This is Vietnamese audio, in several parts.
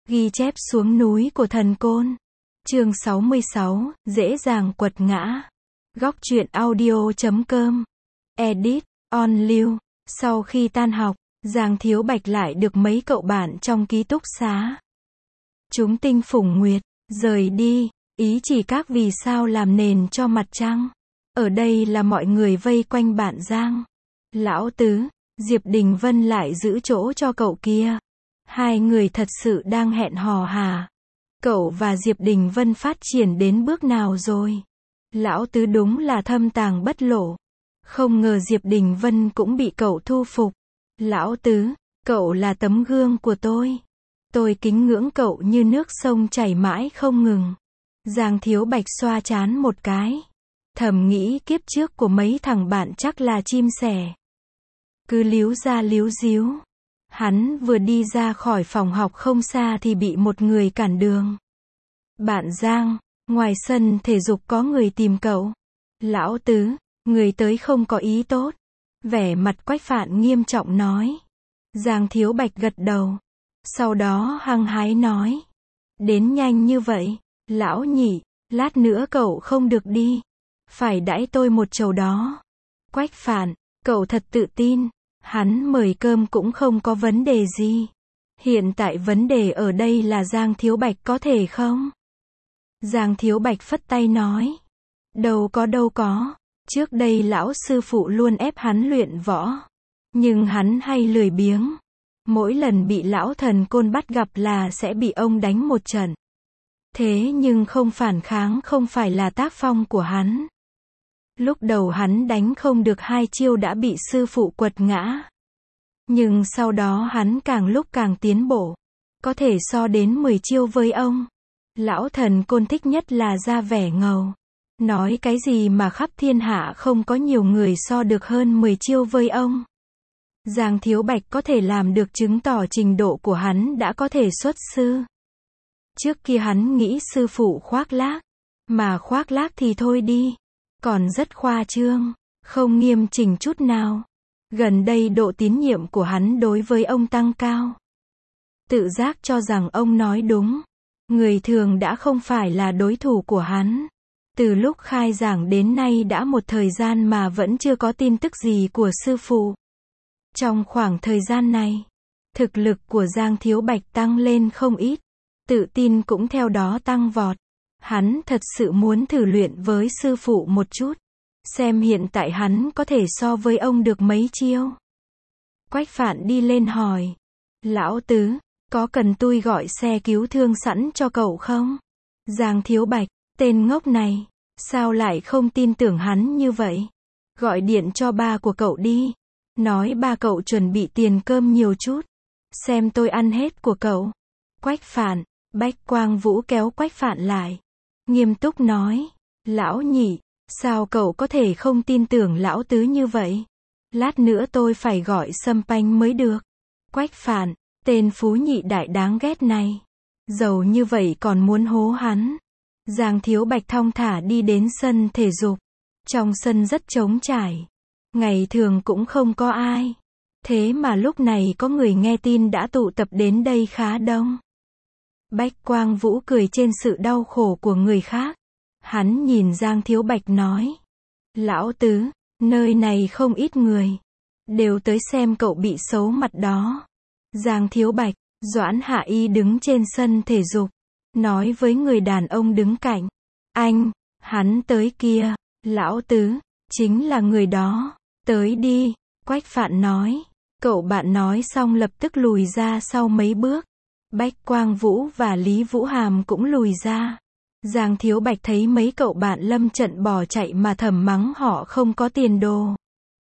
Ghi chép xuống núi của thần côn. Chương 66, dễ dàng quật ngã. Góc truyện audio.com. Edit, on lưu. Sau khi tan học, Giang Thiếu Bạch lại được mấy cậu bạn trong ký túc xá. Chúng tinh phủng nguyệt, rời đi, ý chỉ các vì sao làm nền cho mặt trăng. Ở đây là mọi người vây quanh bạn Giang. Lão Tứ, Diệp Đình Vân lại giữ chỗ cho cậu kia. Hai người thật sự đang hẹn hò hả? Cậu và Diệp Đình Vân phát triển đến bước nào rồi? Lão Tứ đúng là thâm tàng bất lộ. Không ngờ Diệp Đình Vân cũng bị cậu thu phục. Lão Tứ, cậu là tấm gương của tôi. Tôi kính ngưỡng cậu như nước sông chảy mãi không ngừng. Giang Thiếu Bạch xoa trán một cái. Thầm nghĩ kiếp trước của mấy thằng bạn chắc là chim sẻ. Cứ líu ra líu díu. Hắn vừa đi ra khỏi phòng học không xa thì bị một người cản đường. Bạn Giang, ngoài sân thể dục có người tìm cậu. Lão Tứ, người tới không có ý tốt. Vẻ mặt Quách Phạn nghiêm trọng nói. Giang Thiếu Bạch gật đầu. Sau đó hăng hái nói. Đến nhanh như vậy, lão nhị, lát nữa cậu không được đi. Phải đãi tôi một chầu đó. Quách Phạn, cậu thật tự tin. Hắn mời cơm cũng không có vấn đề gì. Hiện tại vấn đề ở đây là Giang Thiếu Bạch có thể không? Giang Thiếu Bạch phất tay nói. Đâu có. Trước đây lão sư phụ luôn ép hắn luyện võ. Nhưng hắn hay lười biếng. Mỗi lần bị lão thần côn bắt gặp là sẽ bị ông đánh một trận. Thế nhưng không phản kháng không phải là tác phong của hắn. Lúc đầu hắn đánh không được 2 chiêu đã bị sư phụ quật ngã. Nhưng sau đó hắn càng lúc càng tiến bộ. Có thể so đến 10 chiêu với ông. Lão thần côn thích nhất là ra vẻ ngầu. Nói cái gì mà khắp thiên hạ không có nhiều người so được hơn 10 chiêu với ông. Giang Thiếu Bạch có thể làm được chứng tỏ trình độ của hắn đã có thể xuất sư. Trước kia hắn nghĩ sư phụ khoác lác. Mà khoác lác thì thôi đi. Còn rất khoa trương, không nghiêm chỉnh chút nào. Gần đây độ tín nhiệm của hắn đối với ông tăng cao. Tự giác cho rằng ông nói đúng. Người thường đã không phải là đối thủ của hắn. Từ lúc khai giảng đến nay đã một thời gian mà vẫn chưa có tin tức gì của sư phụ. Trong khoảng thời gian này, thực lực của Giang Thiếu Bạch tăng lên không ít. Tự tin cũng theo đó tăng vọt. Hắn thật sự muốn thử luyện với sư phụ một chút. Xem hiện tại hắn có thể so với ông được mấy chiêu. Quách Phạn đi lên hỏi. Lão Tứ, có cần tôi gọi xe cứu thương sẵn cho cậu không? Giang Thiếu Bạch, tên ngốc này, sao lại không tin tưởng hắn như vậy? Gọi điện cho ba của cậu đi. Nói ba cậu chuẩn bị tiền cơm nhiều chút. Xem tôi ăn hết của cậu. Quách Phạn, Bách Quang Vũ kéo Quách Phạn lại. Nghiêm túc nói. Lão nhị, sao cậu có thể không tin tưởng lão Tứ như vậy? Lát nữa tôi phải gọi Sâm Panh mới được. Quách Phạn, tên phú nhị đại đáng ghét này. Giàu như vậy còn muốn hố hắn. Giang Thiếu Bạch thong thả đi đến sân thể dục. Trong sân rất trống trải. Ngày thường cũng không có ai. Thế mà lúc này có người nghe tin đã tụ tập đến đây khá đông. Bách Quang Vũ cười trên sự đau khổ của người khác. Hắn nhìn Giang Thiếu Bạch nói. Lão Tứ, nơi này không ít người. Đều tới xem cậu bị xấu mặt đó. Giang Thiếu Bạch, Doãn Hạ Y đứng trên sân thể dục. Nói với người đàn ông đứng cạnh. Anh, hắn tới kia. Lão Tứ, chính là người đó. Tới đi. Quách Phạn nói. Cậu bạn nói xong lập tức lùi ra sau mấy bước. Bách Quang Vũ và Lý Vũ Hàm cũng lùi ra. Giang Thiếu Bạch thấy mấy cậu bạn lâm trận bỏ chạy mà thầm mắng họ không có tiền đồ.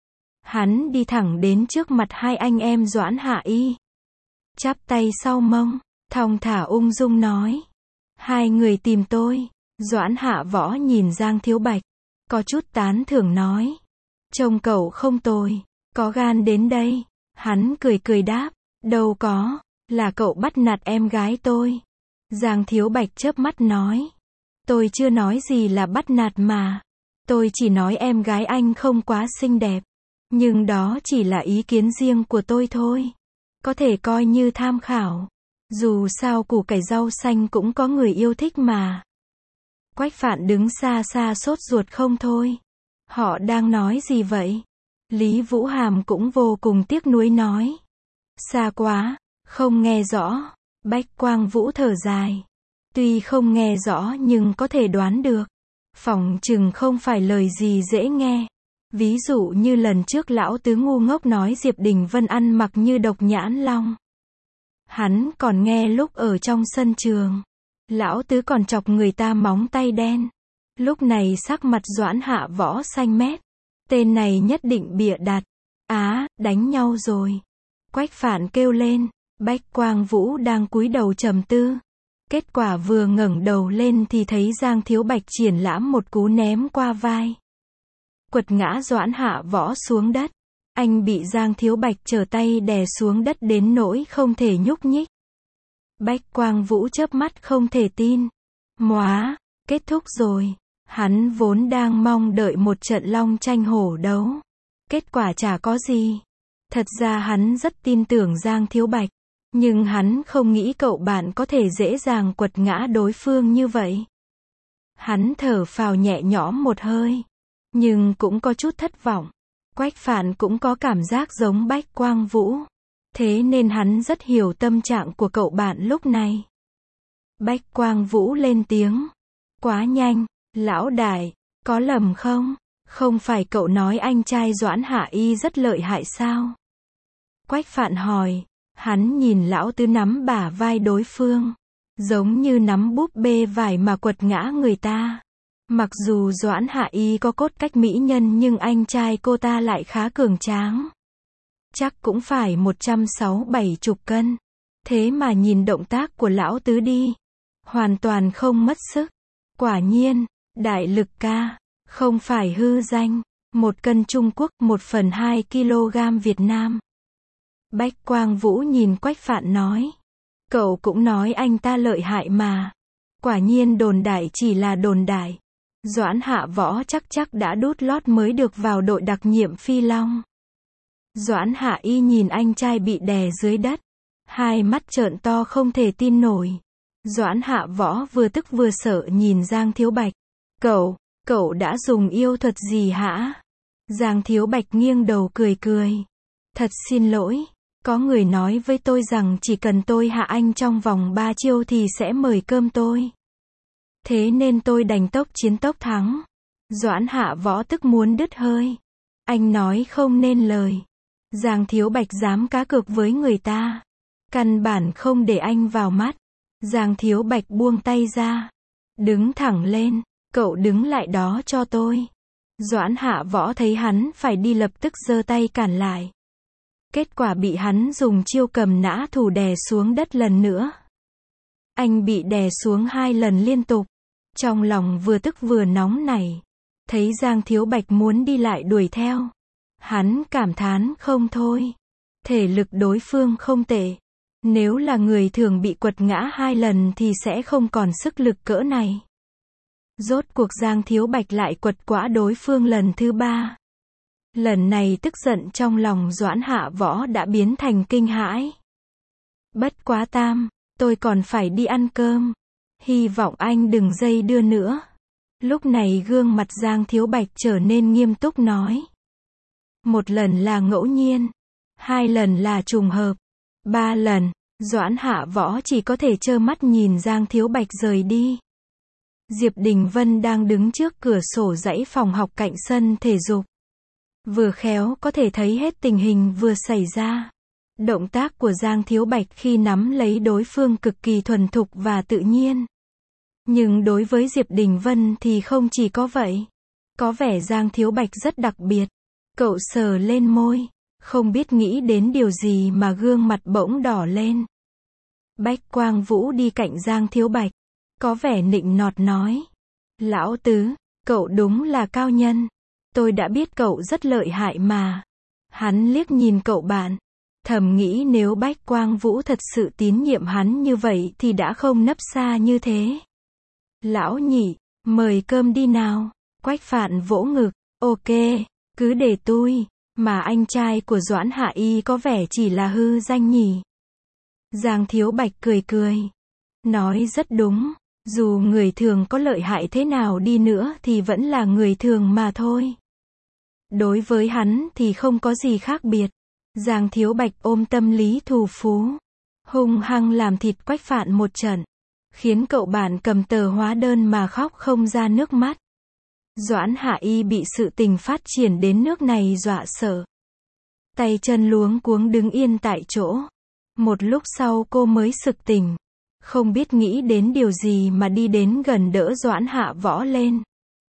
Hắn đi thẳng đến trước mặt hai anh em Doãn Hạ Y. Chắp tay sau mông, thong thả ung dung nói. Hai người tìm tôi. Doãn Hạ Võ nhìn Giang Thiếu Bạch. Có chút tán thưởng nói. Trông cậu không tồi. Có gan đến đây. Hắn cười đáp. Đâu có. Là cậu bắt nạt em gái tôi. Giang Thiếu Bạch chớp mắt nói. Tôi chưa nói gì là bắt nạt mà. Tôi chỉ nói em gái anh không quá xinh đẹp. Nhưng đó chỉ là ý kiến riêng của tôi thôi. Có thể coi như tham khảo. Dù sao củ cải rau xanh cũng có người yêu thích mà. Quách Phạn đứng xa xa sốt ruột không thôi. Họ đang nói gì vậy? Lý Vũ Hàm cũng vô cùng tiếc nuối nói. Xa quá, không nghe rõ. Bách Quang Vũ thở dài. Tuy không nghe rõ nhưng có thể đoán được. Phỏng chừng không phải lời gì dễ nghe. Ví dụ như lần trước lão tứ ngu ngốc nói Diệp Đình Vân ăn mặc như Độc Nhãn Long. Hắn còn nghe lúc ở trong sân trường. Lão tứ còn chọc người ta móng tay đen. Lúc này sắc mặt Doãn Hạ Võ xanh mét. Tên này nhất định bịa đặt. Đánh nhau rồi. Quách Phạn kêu lên. Bách Quang Vũ đang cúi đầu trầm tư. Kết quả vừa ngẩng đầu lên thì thấy Giang Thiếu Bạch triển lãm một cú ném qua vai. Quật ngã Doãn Hạ Võ xuống đất. Anh bị Giang Thiếu Bạch trở tay đè xuống đất đến nỗi không thể nhúc nhích. Bách Quang Vũ chớp mắt không thể tin. Móa, kết thúc rồi. Hắn vốn đang mong đợi một trận long tranh hổ đấu. Kết quả chả có gì. Thật ra hắn rất tin tưởng Giang Thiếu Bạch. Nhưng hắn không nghĩ cậu bạn có thể dễ dàng quật ngã đối phương như vậy. Hắn thở phào nhẹ nhõm một hơi. Nhưng cũng có chút thất vọng. Quách Phạn cũng có cảm giác giống Bách Quang Vũ. Thế nên hắn rất hiểu tâm trạng của cậu bạn lúc này. Bách Quang Vũ lên tiếng. Quá nhanh, lão đại, có lầm không? Không phải cậu nói anh trai Doãn Hạ Y rất lợi hại sao? Quách Phạn hỏi. Hắn nhìn lão tứ nắm bả vai đối phương. Giống như nắm búp bê vải mà quật ngã người ta. Mặc dù Doãn Hạ Y có cốt cách mỹ nhân nhưng anh trai cô ta lại khá cường tráng. Chắc cũng phải 160-170 cân. Thế mà nhìn động tác của lão tứ đi. Hoàn toàn không mất sức. Quả nhiên, đại lực ca. Không phải hư danh. 1 cân Trung Quốc, 1/2 kg Việt Nam. Bách Quang Vũ nhìn Quách Phạn nói. Cậu cũng nói anh ta lợi hại mà. Quả nhiên đồn đại chỉ là đồn đại. Doãn Hạ Võ chắc đã đút lót mới được vào đội đặc nhiệm Phi Long. Doãn Hạ Y nhìn anh trai bị đè dưới đất. Hai mắt trợn to không thể tin nổi. Doãn Hạ Võ vừa tức vừa sợ nhìn Giang Thiếu Bạch. Cậu đã dùng yêu thuật gì hả? Giang Thiếu Bạch nghiêng đầu cười cười. Thật xin lỗi. Có người nói với tôi rằng chỉ cần tôi hạ anh trong vòng 3 chiêu thì sẽ mời cơm tôi. Thế nên tôi đành tốc chiến tốc thắng. Doãn Hạ Võ tức muốn đứt hơi. Anh nói không nên lời. Giang Thiếu Bạch dám cá cược với người ta. Căn bản không để anh vào mắt. Giang Thiếu Bạch buông tay ra. Đứng thẳng lên. Cậu đứng lại đó cho tôi. Doãn Hạ Võ thấy hắn phải đi lập tức giơ tay cản lại. Kết quả bị hắn dùng chiêu cầm nã thủ đè xuống đất lần nữa. Anh bị đè xuống 2 lần liên tục. Trong lòng vừa tức vừa nóng nảy. Thấy Giang Thiếu Bạch muốn đi lại đuổi theo. Hắn cảm thán không thôi. Thể lực đối phương không tệ. Nếu là người thường bị quật ngã 2 lần thì sẽ không còn sức lực cỡ này. Rốt cuộc Giang Thiếu Bạch lại quật ngã đối phương lần thứ 3. Lần này tức giận trong lòng Doãn Hạ Võ đã biến thành kinh hãi. Bất quá Tam, tôi còn phải đi ăn cơm. Hy vọng anh đừng dây đưa nữa. Lúc này gương mặt Giang Thiếu Bạch trở nên nghiêm túc nói. 1 lần là ngẫu nhiên. 2 lần là trùng hợp. 3 lần, Doãn Hạ Võ chỉ có thể trơ mắt nhìn Giang Thiếu Bạch rời đi. Diệp Đình Vân đang đứng trước cửa sổ dãy phòng học cạnh sân thể dục. Vừa khéo có thể thấy hết tình hình vừa xảy ra. Động tác của Giang Thiếu Bạch khi nắm lấy đối phương cực kỳ thuần thục và tự nhiên. Nhưng đối với Diệp Đình Vân thì không chỉ có vậy. Có vẻ Giang Thiếu Bạch rất đặc biệt. Cậu sờ lên môi. Không biết nghĩ đến điều gì mà gương mặt bỗng đỏ lên. Bách Quang Vũ đi cạnh Giang Thiếu Bạch. Có vẻ nịnh nọt nói. Lão Tứ, cậu đúng là cao nhân. Tôi đã biết cậu rất lợi hại mà. Hắn liếc nhìn cậu bạn. Thầm nghĩ nếu Bách Quang Vũ thật sự tín nhiệm hắn như vậy thì đã không nấp xa như thế. Lão nhị, mời cơm đi nào. Quách Phạn vỗ ngực. Ok, cứ để tôi. Mà anh trai của Doãn Hạ Y có vẻ chỉ là hư danh nhỉ. Giang Thiếu Bạch cười cười. Nói rất đúng. Dù người thường có lợi hại thế nào đi nữa thì vẫn là người thường mà thôi. Đối với hắn thì không có gì khác biệt. Giang Thiếu Bạch ôm tâm lý thù phú. Hung hăng làm thịt Quách Phạn một trận. Khiến cậu bạn cầm tờ hóa đơn mà khóc không ra nước mắt. Doãn Hạ Y bị sự tình phát triển đến nước này dọa sợ. Tay chân luống cuống đứng yên tại chỗ. Một lúc sau cô mới sực tỉnh. Không biết nghĩ đến điều gì mà đi đến gần đỡ Doãn Hạ Võ lên.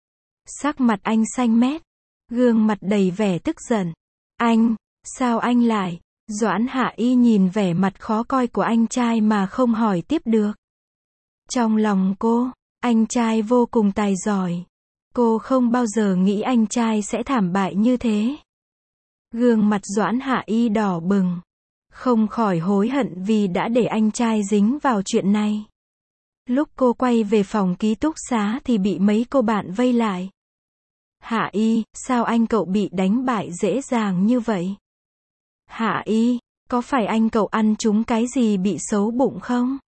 Sắc mặt anh xanh mét. Gương mặt đầy vẻ tức giận. Anh, sao anh lại? Doãn Hạ Y nhìn vẻ mặt khó coi của anh trai mà không hỏi tiếp được. Trong lòng cô, anh trai vô cùng tài giỏi. Cô không bao giờ nghĩ anh trai sẽ thảm bại như thế. Gương mặt Doãn Hạ Y đỏ bừng. Không khỏi hối hận vì đã để anh trai dính vào chuyện này. Lúc cô quay về phòng ký túc xá thì bị mấy cô bạn vây lại. Hạ Y, sao anh cậu bị đánh bại dễ dàng như vậy? Hạ Y, có phải anh cậu ăn trúng cái gì bị xấu bụng không?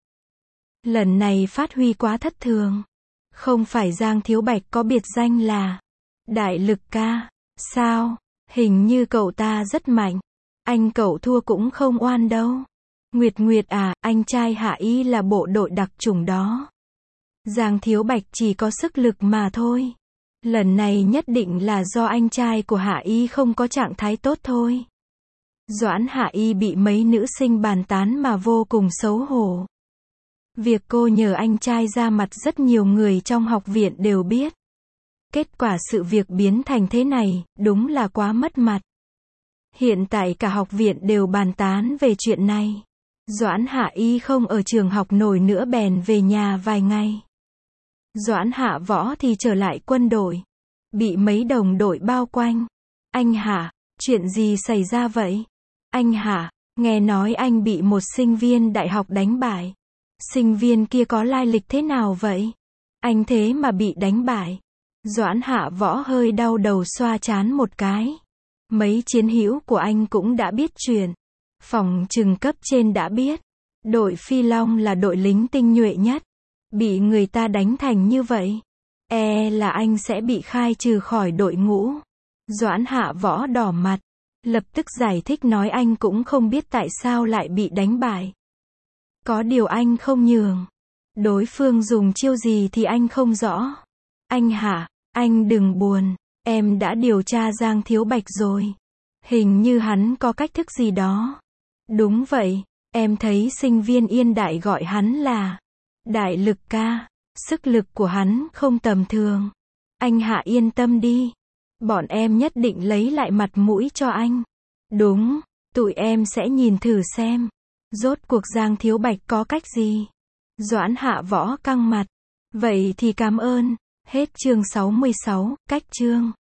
Lần này phát huy quá thất thường. Không phải Giang Thiếu Bạch có biệt danh là Đại Lực Ca, sao? Hình như cậu ta rất mạnh. Anh cậu thua cũng không oan đâu. Nguyệt Nguyệt à, anh trai Hạ Y là bộ đội đặc chủng đó. Giang Thiếu Bạch chỉ có sức lực mà thôi. Lần này nhất định là do anh trai của Hạ Y không có trạng thái tốt thôi. Doãn Hạ Y bị mấy nữ sinh bàn tán mà vô cùng xấu hổ. Việc cô nhờ anh trai ra mặt rất nhiều người trong học viện đều biết. Kết quả sự việc biến thành thế này, đúng là quá mất mặt. Hiện tại cả học viện đều bàn tán về chuyện này. Doãn Hạ Y không ở trường học nổi nữa bèn về nhà vài ngày. Doãn Hạ Võ thì trở lại quân đội. Bị mấy đồng đội bao quanh. Anh Hạ, chuyện gì xảy ra vậy? Anh Hạ, nghe nói anh bị một sinh viên đại học đánh bại. Sinh viên kia có lai lịch thế nào vậy? Anh thế mà bị đánh bại. Doãn Hạ Võ hơi đau đầu xoa trán một cái. Mấy chiến hữu của anh cũng đã biết chuyện. Phòng trừng cấp trên đã biết. Đội Phi Long là đội lính tinh nhuệ nhất. Bị người ta đánh thành như vậy. Là anh sẽ bị khai trừ khỏi đội ngũ. Doãn Hạ Võ đỏ mặt. Lập tức giải thích nói anh cũng không biết tại sao lại bị đánh bại. Có điều anh không nhường. Đối phương dùng chiêu gì thì anh không rõ. Anh Hạ, anh đừng buồn. Em đã điều tra Giang Thiếu Bạch rồi. Hình như hắn có cách thức gì đó. Đúng vậy, em thấy sinh viên Yên Đại gọi hắn là Đại Lực Ca. Sức lực của hắn không tầm thường. Anh Hạ yên tâm đi. Bọn em nhất định lấy lại mặt mũi cho anh. Đúng, tụi em sẽ nhìn thử xem. Rốt cuộc Giang Thiếu Bạch có cách gì? Doãn Hạ Võ căng mặt. Vậy thì cảm ơn. Hết chương 66, cách chương.